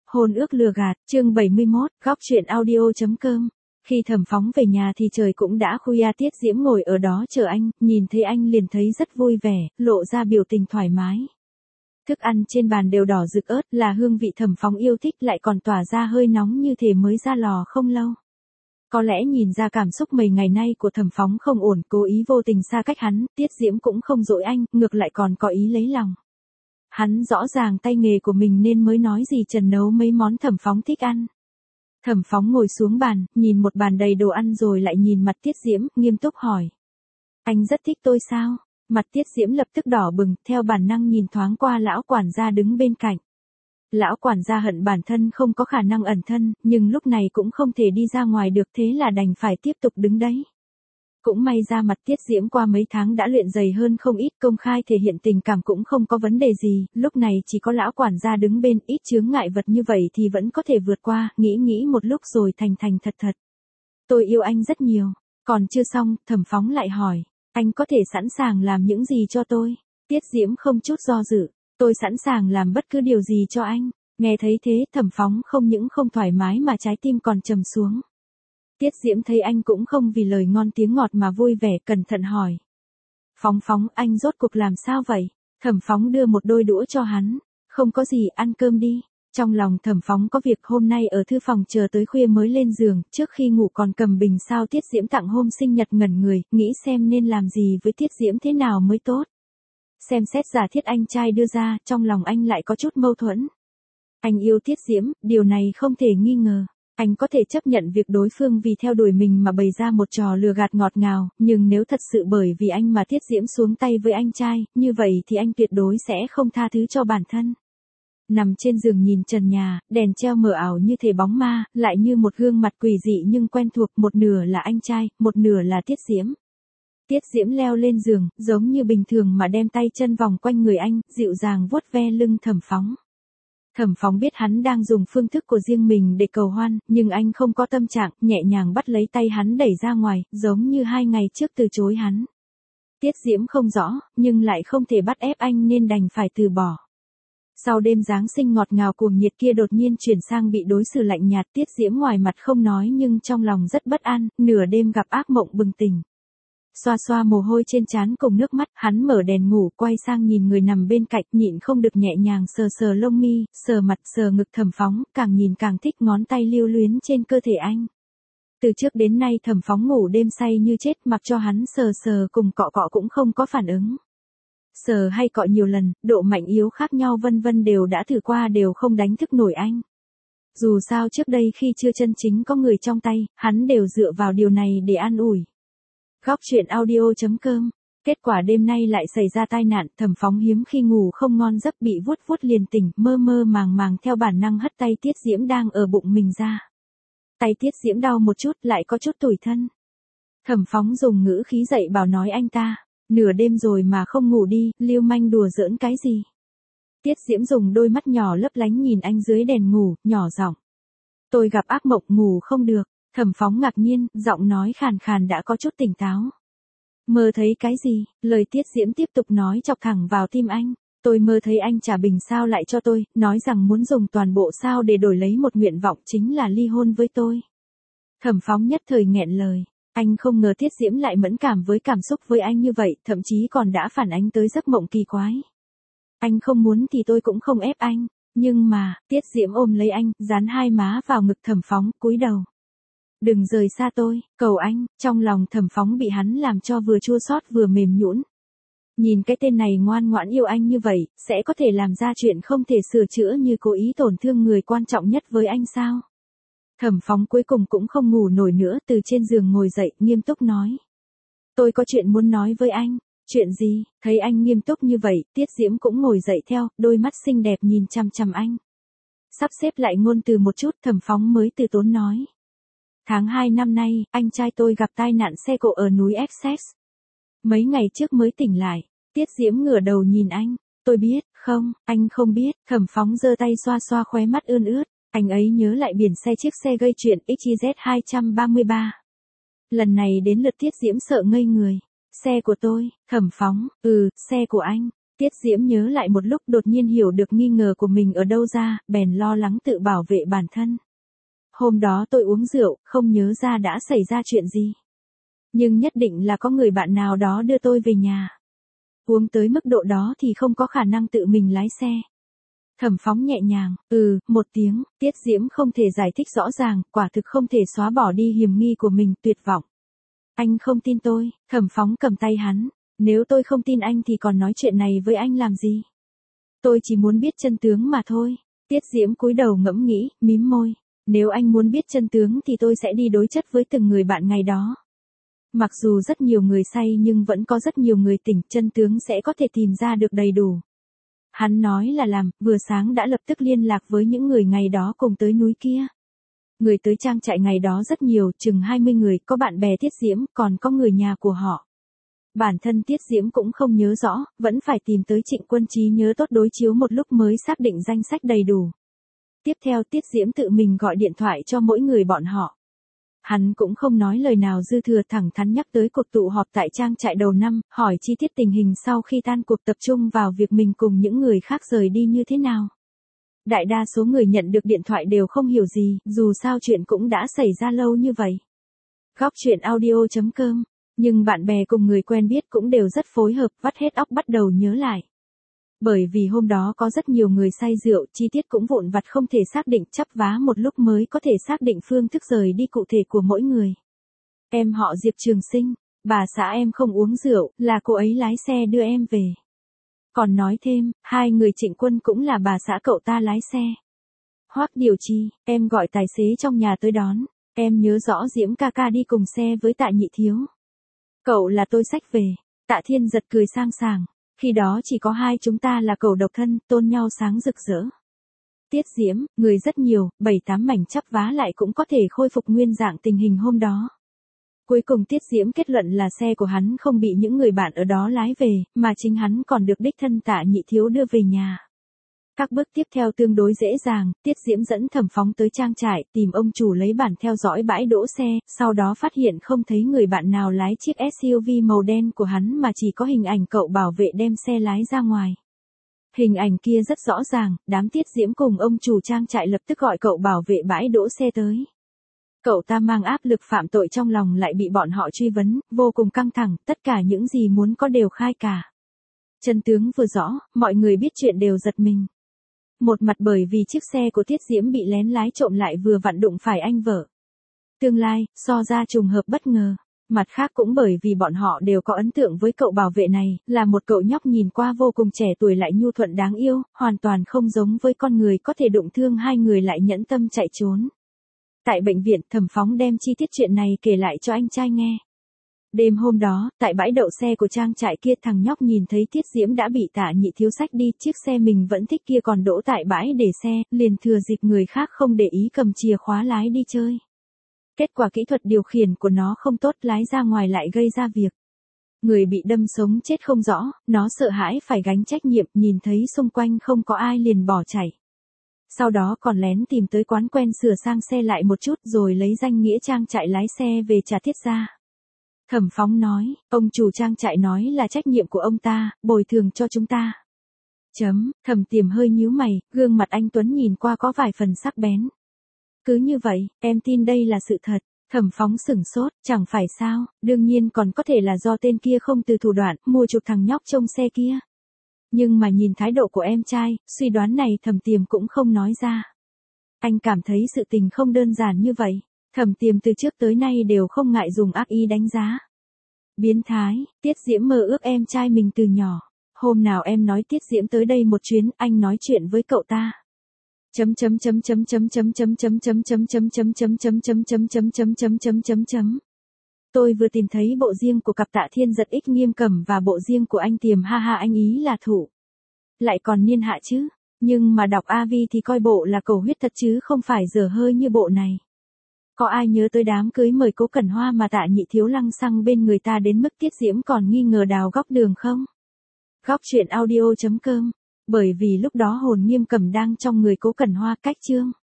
Hôn ước lừa gạt, chương 71, góc truyện audio.com. Khi Thẩm Phóng về nhà thì trời cũng đã khuya, Tiết Diễm ngồi ở đó chờ anh, nhìn thấy anh liền thấy rất vui vẻ, lộ ra biểu tình thoải mái. Thức ăn trên bàn đều đỏ rực ớt, là hương vị Thẩm Phóng yêu thích, lại còn tỏa ra hơi nóng như thể mới ra lò không lâu. Có lẽ nhìn ra cảm xúc mấy ngày nay của Thẩm Phóng không ổn, cố ý vô tình xa cách hắn, Tiết Diễm cũng không dỗi anh, ngược lại còn có ý lấy lòng. Hắn rõ ràng tay nghề của mình nên mới nói gì Trần nấu mấy món Thẩm Phóng thích ăn. Thẩm Phóng ngồi xuống bàn, nhìn một bàn đầy đồ ăn rồi lại nhìn mặt Tiết Diễm, nghiêm túc hỏi. Anh rất thích tôi sao? Mặt Tiết Diễm lập tức đỏ bừng, theo bản năng nhìn thoáng qua lão quản gia đứng bên cạnh. Lão quản gia hận bản thân không có khả năng ẩn thân, nhưng lúc này cũng không thể đi ra ngoài được, thế là đành phải tiếp tục đứng đấy. Cũng may ra mặt Tiết Diễm qua mấy tháng đã luyện dày hơn không ít, công khai thể hiện tình cảm cũng không có vấn đề gì, lúc này chỉ có lão quản gia đứng bên, ít chướng ngại vật như vậy thì vẫn có thể vượt qua, nghĩ một lúc rồi thành thật. Tôi yêu anh rất nhiều. Còn chưa xong, Thẩm Phóng lại hỏi, anh có thể sẵn sàng làm những gì cho tôi? Tiết Diễm không chút do dự, tôi sẵn sàng làm bất cứ điều gì cho anh. Nghe thấy thế, Thẩm Phóng không những không thoải mái mà trái tim còn trầm xuống. Tiết Diễm thấy anh cũng không vì lời ngon tiếng ngọt mà vui vẻ, cẩn thận hỏi. Phóng, anh rốt cuộc làm sao vậy? Thẩm Phóng đưa một đôi đũa cho hắn. Không có gì, ăn cơm đi. Trong lòng Thẩm Phóng có việc, hôm nay ở thư phòng chờ tới khuya mới lên giường, trước khi ngủ còn cầm bình sao Tiết Diễm tặng hôm sinh nhật, ngẩn người, nghĩ xem nên làm gì với Tiết Diễm thế nào mới tốt. Xem xét giả thiết anh trai đưa ra, trong lòng anh lại có chút mâu thuẫn. Anh yêu Tiết Diễm, điều này không thể nghi ngờ. Anh có thể chấp nhận việc đối phương vì theo đuổi mình mà bày ra một trò lừa gạt ngọt ngào, nhưng nếu thật sự bởi vì anh mà Tiết Diễm xuống tay với anh trai, như vậy thì anh tuyệt đối sẽ không tha thứ cho bản thân. Nằm trên giường nhìn trần nhà, đèn treo mờ ảo như thể bóng ma, lại như một gương mặt quỷ dị nhưng quen thuộc, một nửa là anh trai, một nửa là Tiết Diễm. Tiết Diễm leo lên giường, giống như bình thường mà đem tay chân vòng quanh người anh, dịu dàng vuốt ve lưng Thẩm Phóng. Thẩm Phóng biết hắn đang dùng phương thức của riêng mình để cầu hoan, nhưng anh không có tâm trạng, nhẹ nhàng bắt lấy tay hắn đẩy ra ngoài, giống như 2 ngày trước từ chối hắn. Tiết Diễm không rõ, nhưng lại không thể bắt ép anh nên đành phải từ bỏ. Sau đêm Giáng sinh ngọt ngào cuồng nhiệt kia đột nhiên chuyển sang bị đối xử lạnh nhạt, Tiết Diễm ngoài mặt không nói nhưng trong lòng rất bất an, nửa đêm gặp ác mộng bừng tỉnh. Xoa mồ hôi trên trán cùng nước mắt, hắn mở đèn ngủ, quay sang nhìn người nằm bên cạnh, nhịn không được nhẹ nhàng sờ lông mi, sờ mặt, sờ ngực Thẩm Phóng, càng nhìn càng thích, ngón tay lưu luyến trên cơ thể anh. Từ trước đến nay Thẩm Phóng ngủ đêm say như chết, mặc cho hắn sờ cùng cọ cũng không có phản ứng. Sờ hay cọ nhiều lần, độ mạnh yếu khác nhau vân vân đều đã thử qua, đều không đánh thức nổi anh. Dù sao trước đây khi chưa chân chính có người trong tay, hắn đều dựa vào điều này để an ủi. Góc truyện audio.com. Kết quả đêm nay lại xảy ra tai nạn, Thẩm Phóng hiếm khi ngủ không ngon giấc, bị vuốt liền tỉnh, mơ màng theo bản năng hất tay Tiết Diễm đang ở bụng mình ra. Tay Tiết Diễm đau một chút, lại có chút tủi thân. Thẩm Phóng dùng ngữ khí dạy bảo nói anh ta, nửa đêm rồi mà không ngủ đi, lưu manh đùa giỡn cái gì. Tiết Diễm dùng đôi mắt nhỏ lấp lánh nhìn anh dưới đèn ngủ, nhỏ giọng. Tôi gặp ác mộng, ngủ không được. Thẩm Phóng ngạc nhiên, giọng nói khàn đã có chút tỉnh táo. Mơ thấy cái gì? Lời Tiết Diễm tiếp tục nói chọc thẳng vào tim anh. Tôi mơ thấy anh trả bình sao lại cho tôi, nói rằng muốn dùng toàn bộ sao để đổi lấy một nguyện vọng, chính là ly hôn với tôi. Thẩm Phóng nhất thời nghẹn lời. Anh không ngờ Tiết Diễm lại mẫn cảm với cảm xúc với anh như vậy, thậm chí còn đã phản ánh tới giấc mộng kỳ quái. Anh không muốn thì tôi cũng không ép anh. Nhưng mà, Tiết Diễm ôm lấy anh, dán hai má vào ngực Thẩm Phóng, cúi đầu. Đừng rời xa tôi, cầu anh. Trong lòng Thẩm Phóng bị hắn làm cho vừa chua xót vừa mềm nhũn. Nhìn cái tên này ngoan ngoãn yêu anh như vậy, sẽ có thể làm ra chuyện không thể sửa chữa như cố ý tổn thương người quan trọng nhất với anh sao? Thẩm Phóng cuối cùng cũng không ngủ nổi nữa, từ trên giường ngồi dậy, nghiêm túc nói. Tôi có chuyện muốn nói với anh. Chuyện gì? Thấy anh nghiêm túc như vậy, Tiết Diễm cũng ngồi dậy theo, đôi mắt xinh đẹp nhìn chằm anh. Sắp xếp lại ngôn từ một chút, Thẩm Phóng mới từ tốn nói. Tháng 2 năm nay, anh trai tôi gặp tai nạn xe cộ ở núi Essex. Mấy ngày trước mới tỉnh lại. Tiết Diễm ngửa đầu nhìn anh. Tôi biết, không, anh không biết. Thẩm Phóng giơ tay xoa khóe mắt ươn ướt. Anh ấy nhớ lại biển xe chiếc xe gây chuyện XYZ 233. Lần này đến lượt Tiết Diễm sợ ngây người. Xe của tôi, Thẩm Phóng, xe của anh. Tiết Diễm nhớ lại một lúc đột nhiên hiểu được nghi ngờ của mình ở đâu ra, bèn lo lắng tự bảo vệ bản thân. Hôm đó tôi uống rượu, không nhớ ra đã xảy ra chuyện gì. Nhưng nhất định là có người bạn nào đó đưa tôi về nhà. Uống tới mức độ đó thì không có khả năng tự mình lái xe. Thẩm Phóng nhẹ nhàng, một tiếng, Tiết Diễm không thể giải thích rõ ràng, quả thực không thể xóa bỏ đi hiểm nghi của mình, tuyệt vọng. Anh không tin tôi, Thẩm Phóng cầm tay hắn. Nếu tôi không tin anh thì còn nói chuyện này với anh làm gì? Tôi chỉ muốn biết chân tướng mà thôi. Tiết Diễm cúi đầu ngẫm nghĩ, mím môi. Nếu anh muốn biết chân tướng thì tôi sẽ đi đối chất với từng người bạn ngày đó. Mặc dù rất nhiều người say nhưng vẫn có rất nhiều người tỉnh, chân tướng sẽ có thể tìm ra được đầy đủ. Hắn nói là làm, vừa sáng đã lập tức liên lạc với những người ngày đó cùng tới núi kia. Người tới trang trại ngày đó rất nhiều, chừng 20 người, có bạn bè Tiết Diễm, còn có người nhà của họ. Bản thân Tiết Diễm cũng không nhớ rõ, vẫn phải tìm tới Trịnh Quân Trí nhớ tốt đối chiếu một lúc mới xác định danh sách đầy đủ. Tiếp theo Tiết Diễm tự mình gọi điện thoại cho mỗi người bọn họ. Hắn cũng không nói lời nào dư thừa, thẳng thắn nhắc tới cuộc tụ họp tại trang trại đầu năm, hỏi chi tiết tình hình sau khi tan cuộc, tập trung vào việc mình cùng những người khác rời đi như thế nào. Đại đa số người nhận được điện thoại đều không hiểu gì, dù sao chuyện cũng đã xảy ra lâu như vậy. Góc truyện audio.com. Nhưng bạn bè cùng người quen biết cũng đều rất phối hợp, vắt hết óc bắt đầu nhớ lại. Bởi vì hôm đó có rất nhiều người say rượu, chi tiết cũng vụn vặt không thể xác định, chắp vá một lúc mới có thể xác định phương thức rời đi cụ thể của mỗi người. Em họ Diệp Trường Sinh, bà xã em không uống rượu, là cô ấy lái xe đưa em về. Còn nói thêm, 2 người Trịnh Quân cũng là bà xã cậu ta lái xe. Hoắc Điều Chi, em gọi tài xế trong nhà tới đón, em nhớ rõ Diễm ca ca đi cùng xe với Tạ Nhị Thiếu. Cậu là tôi xách về. Tạ Thiên Giật cười sang sảng. Khi đó chỉ có 2 chúng ta là cậu độc thân, tôn nhau sáng rực rỡ. Tiết Diễm, người rất nhiều, 7-8 mảnh chắp vá lại cũng có thể khôi phục nguyên dạng tình hình hôm đó. Cuối cùng Tiết Diễm kết luận là xe của hắn không bị những người bạn ở đó lái về, mà chính hắn còn được đích thân Tạ Nhị Thiếu đưa về nhà. Các bước tiếp theo tương đối dễ dàng, Tiết Diễm dẫn Thẩm Phóng tới trang trại, tìm ông chủ lấy bản theo dõi bãi đỗ xe, sau đó phát hiện không thấy người bạn nào lái chiếc SUV màu đen của hắn mà chỉ có hình ảnh cậu bảo vệ đem xe lái ra ngoài. Hình ảnh kia rất rõ ràng, đám Tiết Diễm cùng ông chủ trang trại lập tức gọi cậu bảo vệ bãi đỗ xe tới. Cậu ta mang áp lực phạm tội trong lòng lại bị bọn họ truy vấn, vô cùng căng thẳng, tất cả những gì muốn có đều khai cả. Chân tướng vừa rõ, mọi người biết chuyện đều giật mình. Một mặt bởi vì chiếc xe của Tiết Diễm bị lén lái trộm lại vừa vặn đụng phải anh vợ. Tương lai, so ra trùng hợp bất ngờ. Mặt khác cũng bởi vì bọn họ đều có ấn tượng với cậu bảo vệ này, là một cậu nhóc nhìn qua vô cùng trẻ tuổi lại nhu thuận đáng yêu, hoàn toàn không giống với con người có thể đụng thương 2 người lại nhẫn tâm chạy trốn. Tại bệnh viện, Thẩm Phóng đem chi tiết chuyện này kể lại cho anh trai nghe. Đêm hôm đó, tại bãi đậu xe của trang trại kia, thằng nhóc nhìn thấy Tiết Diễm đã bị Tạ Nhị Thiếu xách đi, chiếc xe mình vẫn thích kia còn đỗ tại bãi để xe, liền thừa dịp người khác không để ý cầm chìa khóa lái đi chơi. Kết quả kỹ thuật điều khiển của nó không tốt, lái ra ngoài lại gây ra việc. Người bị đâm sống chết không rõ, nó sợ hãi phải gánh trách nhiệm, nhìn thấy xung quanh không có ai liền bỏ chạy. Sau đó còn lén tìm tới quán quen sửa sang xe lại một chút rồi lấy danh nghĩa trang trại lái xe về trả Tiết ra. Thẩm Phóng nói, ông chủ trang trại nói là trách nhiệm của ông ta, bồi thường cho chúng ta. Thẩm Tiềm hơi nhíu mày, gương mặt anh Tuấn nhìn qua có vài phần sắc bén. Cứ như vậy, em tin đây là sự thật. Thẩm Phóng sửng sốt, chẳng phải sao, đương nhiên còn có thể là do tên kia không từ thủ đoạn, mua chuộc thằng nhóc trông xe kia. Nhưng mà nhìn thái độ của em trai, suy đoán này Thẩm Tiềm cũng không nói ra. Anh cảm thấy sự tình không đơn giản như vậy. Thẩm Tiềm từ trước tới nay đều không ngại dùng ác ý đánh giá. Biến thái, Tiết Diễm mơ ước em trai mình từ nhỏ. Hôm nào em nói Tiết Diễm tới đây một chuyến, anh nói chuyện với cậu ta. Tôi vừa tìm thấy bộ riêng của cặp Tạ Thiên Giật Ích Nghiêm Cẩm và bộ riêng của anh Tiềm, ha ha, anh ý là thủ. Lại còn niên hạ chứ, nhưng mà đọc AV thì coi bộ là cầu huyết thật chứ không phải dở hơi như bộ này. Có ai nhớ tới đám cưới mời Cố Cẩn Hoa mà Tạ Nhị Thiếu lăng xăng bên người ta đến mức Tiết Diễm còn nghi ngờ đào góc đường không? Góc truyện audio.com. Bởi vì lúc đó hồn Nghiêm Cẩm đang trong người Cố Cẩn Hoa, cách chương.